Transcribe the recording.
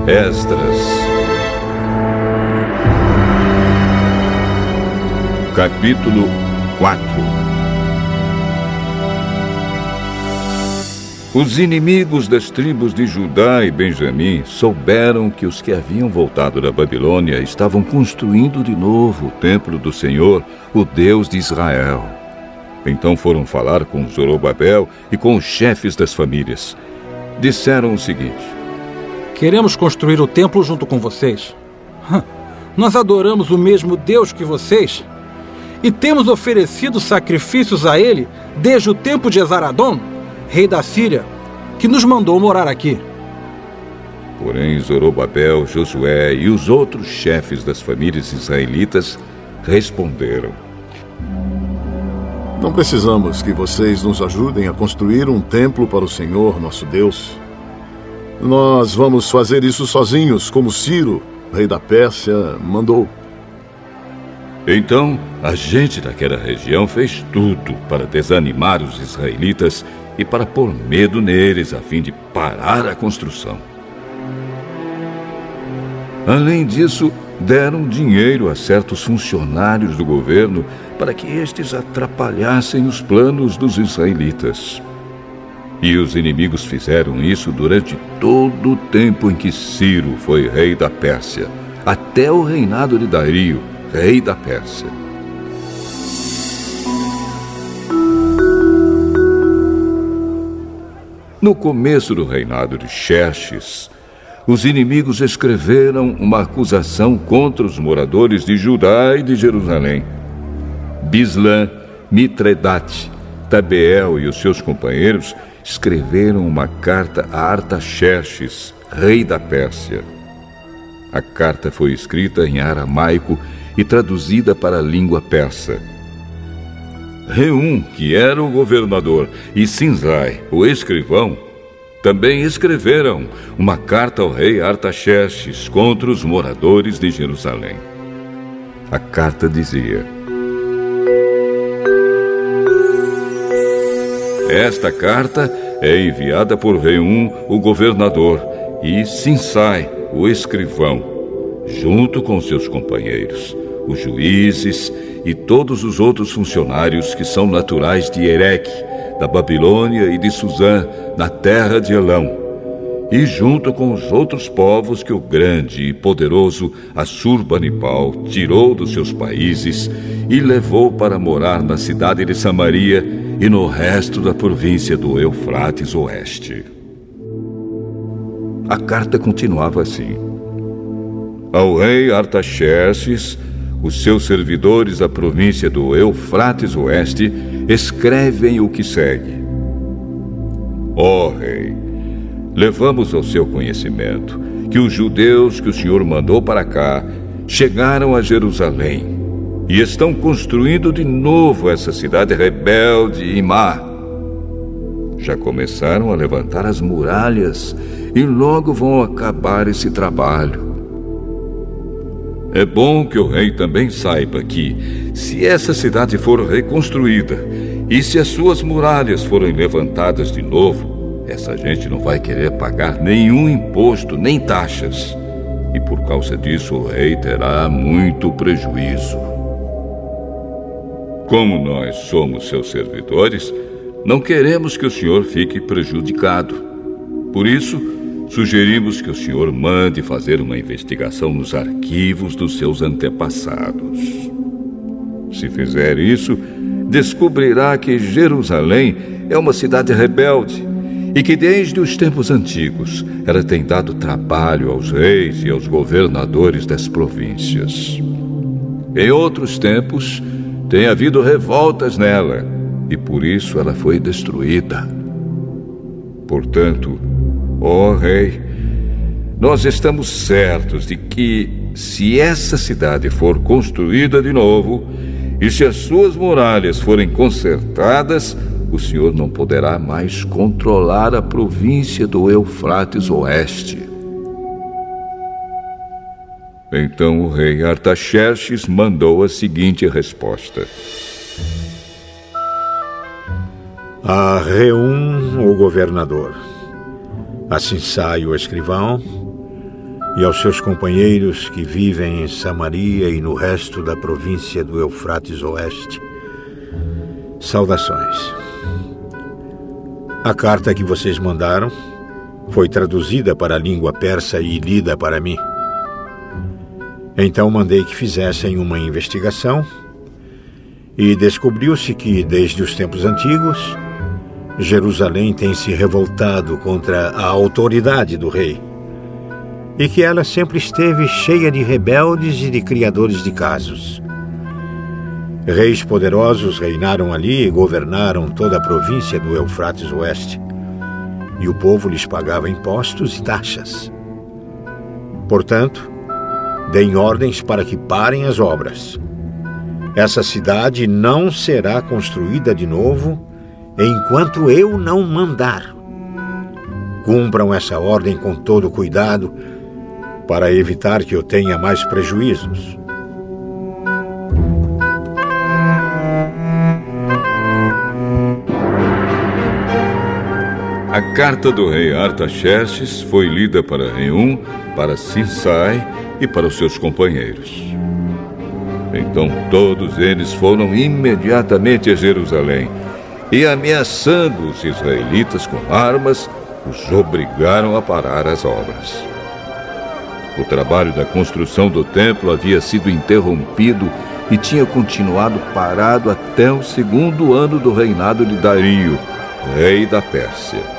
Esdras. Capítulo 4. Os inimigos das tribos de Judá e Benjamim souberam que os que haviam voltado da Babilônia estavam construindo de novo o templo do Senhor, o Deus de Israel. Então foram falar com Zorobabel e com os chefes das famílias. Disseram o seguinte: queremos construir o templo junto com vocês. Nós adoramos o mesmo Deus que vocês e temos oferecido sacrifícios a ele desde o tempo de Esaradom, rei da Síria, que nos mandou morar aqui. Porém, Zorobabel, Josué e os outros chefes das famílias israelitas responderam: não precisamos que vocês nos ajudem a construir um templo para o Senhor, nosso Deus. Nós vamos fazer isso sozinhos, como Ciro, rei da Pérsia, mandou. Então, a gente daquela região fez tudo para desanimar os israelitas e para pôr medo neles, a fim de parar a construção. Além disso, deram dinheiro a certos funcionários do governo para que estes atrapalhassem os planos dos israelitas. E os inimigos fizeram isso durante todo o tempo em que Ciro foi rei da Pérsia, até o reinado de Dario, rei da Pérsia. No começo do reinado de Xerxes, os inimigos escreveram uma acusação contra os moradores de Judá e de Jerusalém. Bislã, Mitredate, Tabeel e os seus companheiros escreveram uma carta a Artaxerxes, rei da Pérsia. A carta foi escrita em aramaico e traduzida para a língua persa. Reum, que era o governador, e Sinzai, o escrivão, também escreveram uma carta ao rei Artaxerxes contra os moradores de Jerusalém. A carta dizia: esta carta é enviada por Reum, o governador, e Sinsai, o escrivão, junto com seus companheiros, os juízes e todos os outros funcionários que são naturais de Ereque, da Babilônia e de Suzã, na terra de Elão, e junto com os outros povos que o grande e poderoso Assurbanipal tirou dos seus países e levou para morar na cidade de Samaria e no resto da província do Eufrates Oeste. A carta continuava assim: ao rei Artaxerxes, os seus servidores da província do Eufrates Oeste escrevem o que segue: ó rei, levamos ao seu conhecimento que os judeus que o Senhor mandou para cá chegaram a Jerusalém e estão construindo de novo essa cidade rebelde e má. Já começaram a levantar as muralhas e logo vão acabar esse trabalho. É bom que o rei também saiba que, se essa cidade for reconstruída e se as suas muralhas forem levantadas de novo, essa gente não vai querer pagar nenhum imposto nem taxas. E por causa disso o rei terá muito prejuízo. Como nós somos seus servidores, não queremos que o senhor fique prejudicado. Por isso, sugerimos que o senhor mande fazer uma investigação nos arquivos dos seus antepassados. Se fizer isso, descobrirá que Jerusalém é uma cidade rebelde e que desde os tempos antigos ela tem dado trabalho aos reis e aos governadores das províncias. Em outros tempos, tem havido revoltas nela e por isso ela foi destruída. Portanto, ó rei, nós estamos certos de que, se essa cidade for construída de novo e se as suas muralhas forem consertadas, o senhor não poderá mais controlar a província do Eufrates Oeste. Então o rei Artaxerxes mandou a seguinte resposta: a Reum, o governador, a Sinsai, o escrivão, e aos seus companheiros que vivem em Samaria e no resto da província do Eufrates Oeste, saudações. A carta que vocês mandaram foi traduzida para a língua persa e lida para mim. Então mandei que fizessem uma investigação e descobriu-se que, desde os tempos antigos, Jerusalém tem se revoltado contra a autoridade do rei e que ela sempre esteve cheia de rebeldes e de criadores de casos. Reis poderosos reinaram ali e governaram toda a província do Eufrates Oeste, e o povo lhes pagava impostos e taxas. Portanto, deem ordens para que parem as obras. Essa cidade não será construída de novo enquanto eu não mandar. Cumpram essa ordem com todo cuidado para evitar que eu tenha mais prejuízos. A carta do rei Artaxerxes foi lida para Reum, para Sinsai e para os seus companheiros. Então todos eles foram imediatamente a Jerusalém e, ameaçando os israelitas com armas, os obrigaram a parar as obras. O trabalho da construção do templo havia sido interrompido e tinha continuado parado até o 2º ano do reinado de Dario, rei da Pérsia.